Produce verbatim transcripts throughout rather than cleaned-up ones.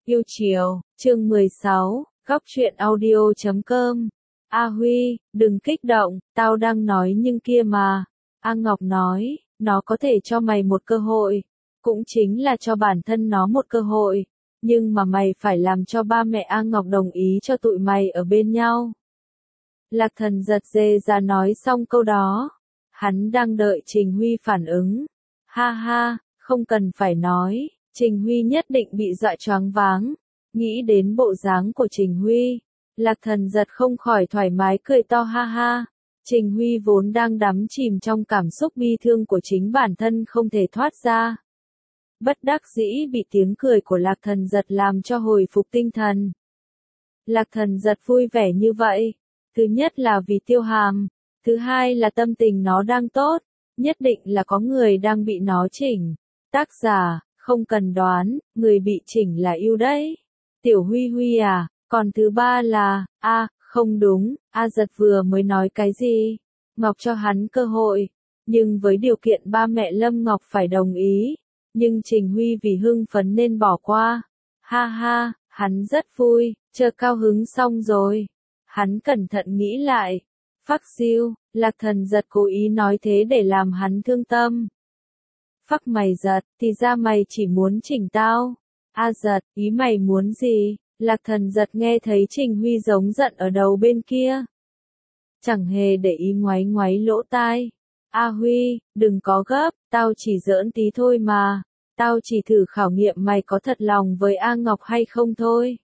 Yêu chiều, chương mười sáu, góc truyện audio chấm com. A Huy, đừng kích động, tao đang nói nhưng kia mà. A Ngọc nói, nó có thể cho mày một cơ hội, cũng chính là cho bản thân nó một cơ hội, nhưng mà mày phải làm cho ba mẹ A Ngọc đồng ý cho tụi mày ở bên nhau. Lạc Thần giật dê ra nói xong câu đó, hắn đang đợi Trình Huy phản ứng. Ha ha, không cần phải nói. Trình Huy nhất định bị dọa choáng váng, nghĩ đến bộ dáng của Trình Huy, Lạc Thần giật không khỏi thoải mái cười to ha ha. Trình Huy vốn đang đắm chìm trong cảm xúc bi thương của chính bản thân không thể thoát ra. Bất đắc dĩ bị tiếng cười của Lạc Thần giật làm cho hồi phục tinh thần. Lạc Thần giật vui vẻ như vậy, thứ nhất là vì Tiêu Hàm, thứ hai là tâm tình nó đang tốt, nhất định là có người đang bị nó chỉnh. Tác giả, không cần đoán, người bị chỉnh là yêu đấy. Tiểu Huy Huy à, còn thứ ba là, a, à, không đúng, A Giật vừa mới nói cái gì? Ngọc cho hắn cơ hội, nhưng với điều kiện ba mẹ Lâm Ngọc phải đồng ý, nhưng Trình Huy vì hưng phấn nên bỏ qua. Ha ha, hắn rất vui, chờ cao hứng xong rồi. Hắn cẩn thận nghĩ lại. Phắc siêu, Lạc Thần giật cố ý nói thế để làm hắn thương tâm. Phắc mày giật, thì ra mày chỉ muốn chỉnh tao. A Giật, ý mày muốn gì? Lạc Thần giật nghe thấy Trình Huy giống giận ở đầu bên kia. Chẳng hề để ý ngoáy ngoáy lỗ tai. A Huy, đừng có gấp, tao chỉ giỡn tí thôi mà. Tao chỉ thử khảo nghiệm mày có thật lòng với A Ngọc hay không thôi.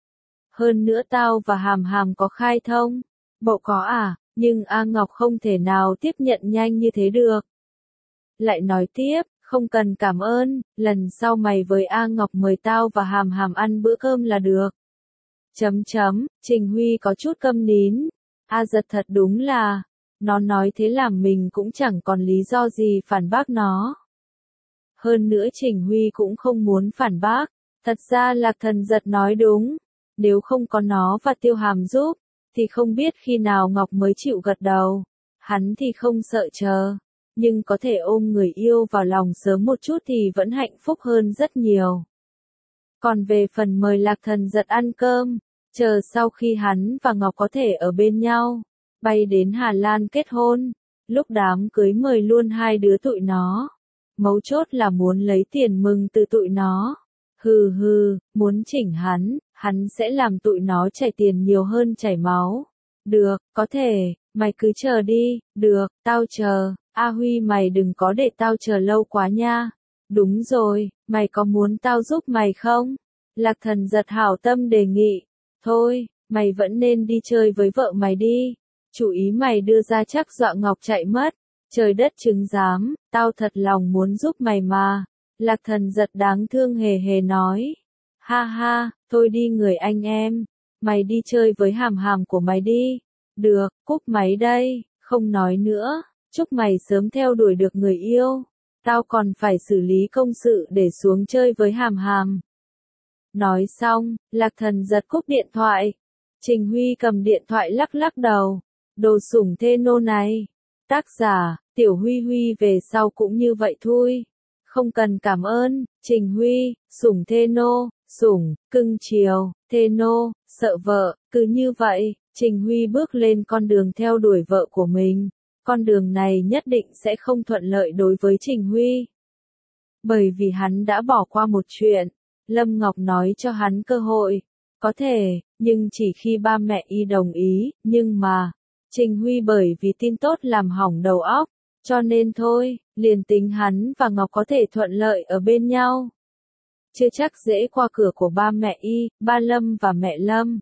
Hơn nữa tao và Hàm Hàm có khai thông. Bộ có à, nhưng A Ngọc không thể nào tiếp nhận nhanh như thế được. Lại nói tiếp, không cần cảm ơn, lần sau mày với A Ngọc mời tao và Hàm Hàm ăn bữa cơm là được. Chấm chấm, Trình Huy có chút câm nín. A Giật thật đúng là, nó nói thế làm mình cũng chẳng còn lý do gì phản bác nó. Hơn nữa Trình Huy cũng không muốn phản bác, thật ra Lạc Thần giật nói đúng, nếu không có nó và Tiêu Hàm giúp, thì không biết khi nào Ngọc mới chịu gật đầu, hắn thì không sợ chờ. Nhưng có thể ôm người yêu vào lòng sớm một chút thì vẫn hạnh phúc hơn rất nhiều. Còn về phần mời Lạc Thần giật ăn cơm, chờ sau khi hắn và Ngọc có thể ở bên nhau, bay đến Hà Lan kết hôn, lúc đám cưới mời luôn hai đứa tụi nó. Mấu chốt là muốn lấy tiền mừng từ tụi nó. Hừ hừ, muốn chỉnh hắn, hắn sẽ làm tụi nó chảy tiền nhiều hơn chảy máu. Được, có thể, mày cứ chờ đi, được, tao chờ. A Huy mày đừng có để tao chờ lâu quá nha. Đúng rồi, mày có muốn tao giúp mày không? Lạc Thần giật hảo tâm đề nghị. Thôi, mày vẫn nên đi chơi với vợ mày đi. Chủ ý mày đưa ra chắc dọa Ngọc chạy mất. Trời đất chứng giám, tao thật lòng muốn giúp mày mà. Lạc Thần giật đáng thương hề hề nói. Ha ha, thôi đi người anh em. Mày đi chơi với Hàm Hàm của mày đi. Được, cúp máy đây, không nói nữa. Chúc mày sớm theo đuổi được người yêu. Tao còn phải xử lý công sự để xuống chơi với Hàm Hàm. Nói xong, Lạc Thần giật cúp điện thoại. Trình Huy cầm điện thoại lắc lắc đầu. Đồ sủng thê nô này. Tác giả, Tiểu Huy Huy về sau cũng như vậy thôi. Không cần cảm ơn, Trình Huy, sủng thê nô, sủng, cưng chiều, thê nô, sợ vợ, cứ như vậy, Trình Huy bước lên con đường theo đuổi vợ của mình. Con đường này nhất định sẽ không thuận lợi đối với Trình Huy. Bởi vì hắn đã bỏ qua một chuyện, Lâm Ngọc nói cho hắn cơ hội. Có thể, nhưng chỉ khi ba mẹ y đồng ý, nhưng mà, Trình Huy bởi vì tin tốt làm hỏng đầu óc, cho nên thôi, liền tính hắn và Ngọc có thể thuận lợi ở bên nhau. Chưa chắc dễ qua cửa của ba mẹ y, ba Lâm và mẹ Lâm.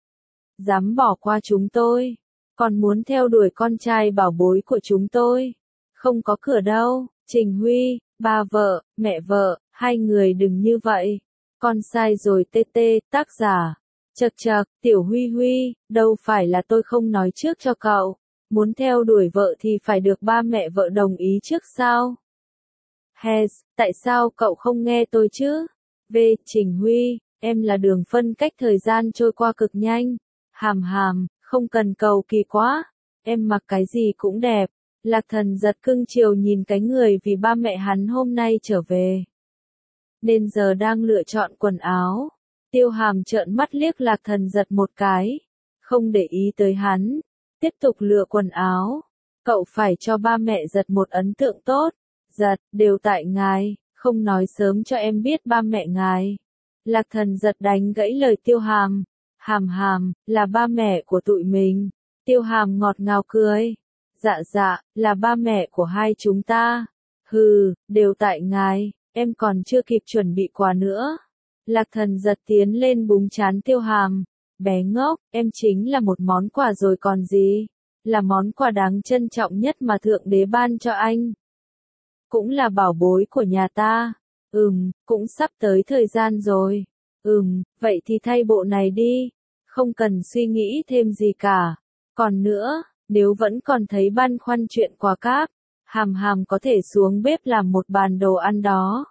Dám bỏ qua chúng tôi. Còn muốn theo đuổi con trai bảo bối của chúng tôi. Không có cửa đâu, Trình Huy, ba vợ, mẹ vợ, hai người đừng như vậy. Con sai rồi tê tê, tác giả. Chật chật, Tiểu Huy Huy, đâu phải là tôi không nói trước cho cậu. Muốn theo đuổi vợ thì phải được ba mẹ vợ đồng ý trước sao? Hez, tại sao cậu không nghe tôi chứ? V. Trình Huy, em là đường phân cách thời gian trôi qua cực nhanh. Hàm Hàm, không cần cầu kỳ quá, em mặc cái gì cũng đẹp. Lạc Thần giật cưng chiều nhìn cái người vì ba mẹ hắn hôm nay trở về, nên giờ đang lựa chọn quần áo. Tiêu Hàm trợn mắt liếc Lạc Thần Giật một cái, không để ý tới hắn, tiếp tục lựa quần áo. Cậu phải cho ba mẹ Giật một ấn tượng tốt. Giật, đều tại ngài, không nói sớm cho em biết ba mẹ ngài. Lạc Thần Giật đánh gãy lời Tiêu Hàm. Hàm Hàm, là ba mẹ của tụi mình. Tiêu Hàm ngọt ngào cười. Dạ dạ, là ba mẹ của hai chúng ta. Hừ, đều tại ngài, em còn chưa kịp chuẩn bị quà nữa. Lạc Thần Giật tiến lên búng trán Tiêu Hàm. Bé ngốc, em chính là một món quà rồi còn gì. Là món quà đáng trân trọng nhất mà Thượng Đế ban cho anh. Cũng là bảo bối của nhà ta. Ừm, cũng sắp tới thời gian rồi. Ừm, vậy thì thay bộ này đi. Không cần suy nghĩ thêm gì cả. Còn nữa, nếu vẫn còn thấy băn khoăn chuyện quà cáp, Hàm Hàm có thể xuống bếp làm một bàn đồ ăn đó.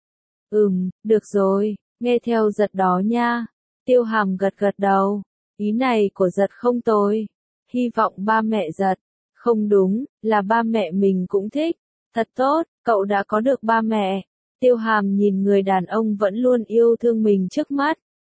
Ừm, được rồi, nghe theo Giật đó nha. Tiêu Hàm gật gật đầu. Ý này của Giật không tồi. Hy vọng ba mẹ Giật. Không đúng, là ba mẹ mình cũng thích. Thật tốt, cậu đã có được ba mẹ. Tiêu Hàm nhìn người đàn ông vẫn luôn yêu thương mình trước mắt.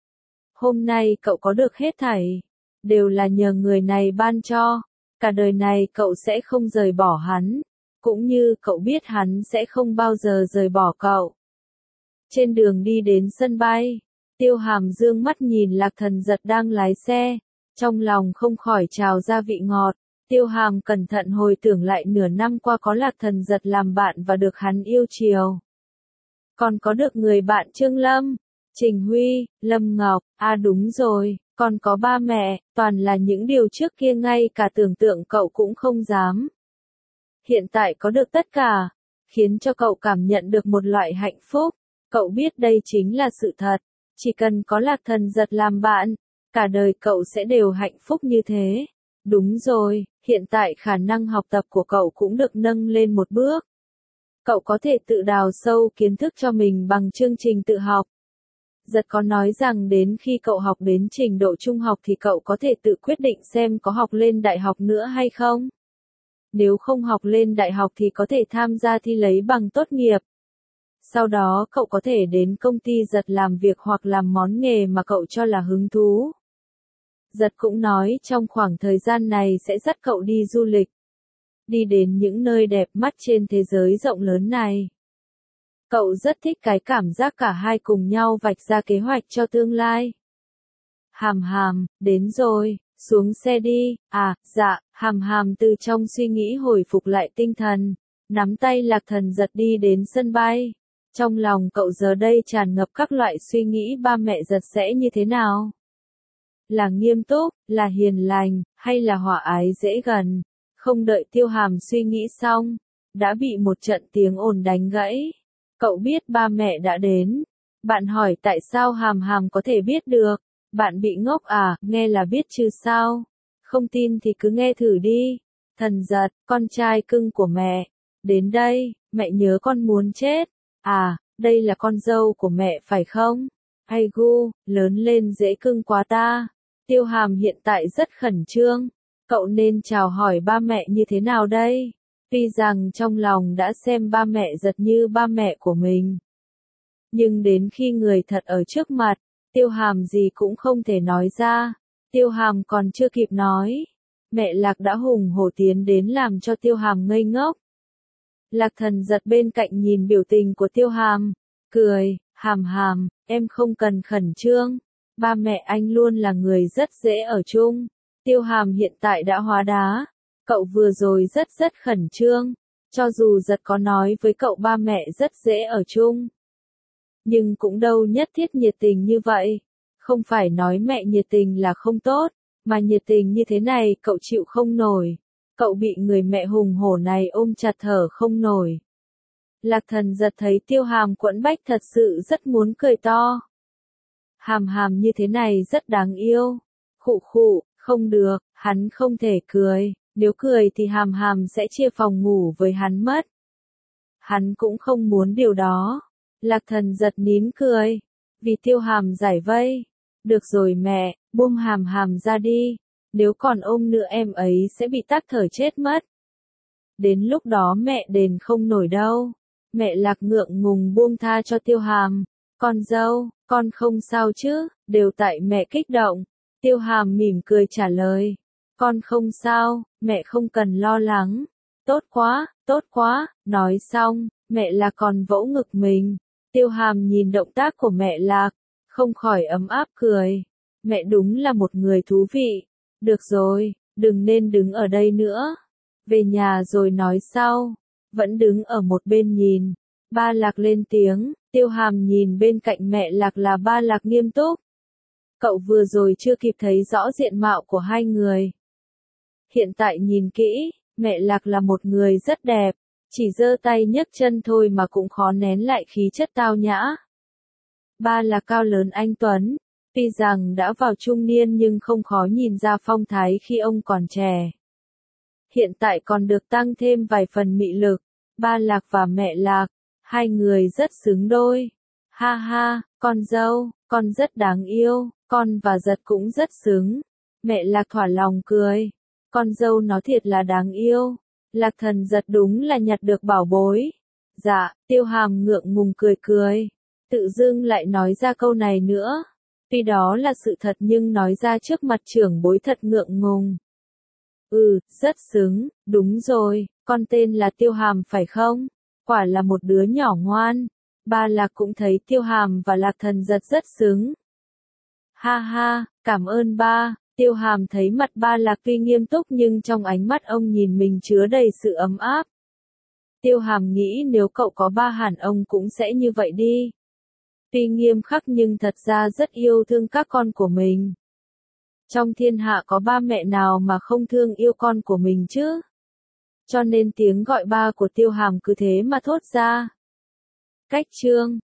Hôm nay cậu có được hết thảy. Đều là nhờ người này ban cho. Cả đời này cậu sẽ không rời bỏ hắn. Cũng như cậu biết hắn sẽ không bao giờ rời bỏ cậu. Trên đường đi đến sân bay, Tiêu Hàm dương mắt nhìn Lạc Thần Giật đang lái xe. Trong lòng không khỏi trào ra vị ngọt. Tiêu Hàm cẩn thận hồi tưởng lại nửa năm qua có Lạc Thần Giật làm bạn và được hắn yêu chiều. Còn có được người bạn Trương Lâm, Trình Huy, Lâm Ngọc, à đúng rồi, còn có ba mẹ, toàn là những điều trước kia ngay cả tưởng tượng cậu cũng không dám. Hiện tại có được tất cả, khiến cho cậu cảm nhận được một loại hạnh phúc. Cậu biết đây chính là sự thật, chỉ cần có Lạc Thần Giật làm bạn, cả đời cậu sẽ đều hạnh phúc như thế. Đúng rồi, hiện tại khả năng học tập của cậu cũng được nâng lên một bước. Cậu có thể tự đào sâu kiến thức cho mình bằng chương trình tự học. Giật có nói rằng đến khi cậu học đến trình độ trung học thì cậu có thể tự quyết định xem có học lên đại học nữa hay không. Nếu không học lên đại học thì có thể tham gia thi lấy bằng tốt nghiệp. Sau đó cậu có thể đến công ty Giật làm việc hoặc làm món nghề mà cậu cho là hứng thú. Giật cũng nói trong khoảng thời gian này sẽ dắt cậu đi du lịch. Đi đến những nơi đẹp mắt trên thế giới rộng lớn này. Cậu rất thích cái cảm giác cả hai cùng nhau vạch ra kế hoạch cho tương lai. Hàm Hàm, đến rồi, xuống xe đi. À, dạ, Hàm Hàm từ trong suy nghĩ hồi phục lại tinh thần, nắm tay Lạc Thần Giật đi đến sân bay. Trong lòng cậu giờ đây tràn ngập các loại suy nghĩ ba mẹ Giật sẽ như thế nào. Là nghiêm túc, là hiền lành, hay là hòa ái dễ gần. Không đợi Tiêu Hàm suy nghĩ xong, đã bị một trận tiếng ồn đánh gãy. Cậu biết ba mẹ đã đến. Bạn hỏi tại sao Hàm Hàm có thể biết được. Bạn bị ngốc à, nghe là biết chứ sao. Không tin thì cứ nghe thử đi. Thần Giật, con trai cưng của mẹ. Đến đây, mẹ nhớ con muốn chết. À, đây là con dâu của mẹ phải không? Ai gu, lớn lên dễ cưng quá ta. Tiêu Hàm hiện tại rất khẩn trương. Cậu nên chào hỏi ba mẹ như thế nào đây? Tuy rằng trong lòng đã xem ba mẹ Giật như ba mẹ của mình. Nhưng đến khi người thật ở trước mặt, Tiêu Hàm gì cũng không thể nói ra. Tiêu Hàm còn chưa kịp nói. Mẹ Lạc đã hùng hổ tiến đến làm cho Tiêu Hàm ngây ngốc. Lạc Thần Giật bên cạnh nhìn biểu tình của Tiêu Hàm. Cười, Hàm Hàm, em không cần khẩn trương. Ba mẹ anh luôn là người rất dễ ở chung. Tiêu Hàm hiện tại đã hóa đá. Cậu vừa rồi rất rất khẩn trương. Cho dù Giật có nói với cậu ba mẹ rất dễ ở chung. Nhưng cũng đâu nhất thiết nhiệt tình như vậy. Không phải nói mẹ nhiệt tình là không tốt. Mà nhiệt tình như thế này cậu chịu không nổi. Cậu bị người mẹ hùng hổ này ôm chặt thở không nổi. Lạc Thần Giật thấy Tiêu Hàm quẫn bách thật sự rất muốn cười to. Hàm Hàm như thế này rất đáng yêu. Khụ khụ, không được, hắn không thể cười. Nếu cười thì Hàm Hàm sẽ chia phòng ngủ với hắn mất. Hắn cũng không muốn điều đó. Lạc Thần Giật nín cười. Vì Tiêu Hàm giải vây. Được rồi mẹ, buông Hàm Hàm ra đi. Nếu còn ôm nữa em ấy sẽ bị tắc thở chết mất. Đến lúc đó mẹ đền không nổi đâu. Mẹ Lạc ngượng ngùng buông tha cho Tiêu Hàm. Con dâu, con không sao chứ, đều tại mẹ kích động. Tiêu Hàm mỉm cười trả lời. Con không sao, mẹ không cần lo lắng. Tốt quá, tốt quá, nói xong, mẹ Lạc còn vỗ ngực mình. Tiêu Hàm nhìn động tác của mẹ Lạc, không khỏi ấm áp cười. Mẹ đúng là một người thú vị. Được rồi, đừng nên đứng ở đây nữa. Về nhà rồi nói sau. Vẫn đứng ở một bên nhìn. Ba Lạc lên tiếng, Tiêu Hàm nhìn bên cạnh mẹ Lạc là ba Lạc nghiêm túc. Cậu vừa rồi chưa kịp thấy rõ diện mạo của hai người. Hiện tại nhìn kỹ, mẹ Lạc là một người rất đẹp, chỉ giơ tay nhấc chân thôi mà cũng khó nén lại khí chất tao nhã. Ba Lạc cao lớn anh tuấn, tuy rằng đã vào trung niên nhưng không khó nhìn ra phong thái khi ông còn trẻ. Hiện tại còn được tăng thêm vài phần mị lực, ba Lạc và mẹ Lạc, hai người rất xứng đôi. Ha ha, con dâu, con rất đáng yêu, con và Giật cũng rất xứng. Mẹ Lạc thỏa lòng cười. Con dâu nó thiệt là đáng yêu. Lạc Thần Giật đúng là nhặt được bảo bối. Dạ, Tiêu Hàm ngượng ngùng cười cười. Tự dưng lại nói ra câu này nữa. Tuy đó là sự thật nhưng nói ra trước mặt trưởng bối thật ngượng ngùng. Ừ, rất xứng, đúng rồi, con tên là Tiêu Hàm phải không? Quả là một đứa nhỏ ngoan. Ba Lạc cũng thấy Tiêu Hàm và Lạc Thần Giật rất xứng. Ha ha, cảm ơn ba. Tiêu Hàm thấy mặt ba Lạc tuy nghiêm túc nhưng trong ánh mắt ông nhìn mình chứa đầy sự ấm áp. Tiêu Hàm nghĩ nếu cậu có ba hẳn ông cũng sẽ như vậy đi. Tuy nghiêm khắc nhưng thật ra rất yêu thương các con của mình. Trong thiên hạ có ba mẹ nào mà không thương yêu con của mình chứ? Cho nên tiếng gọi ba của Tiêu Hàm cứ thế mà thốt ra. Cách chương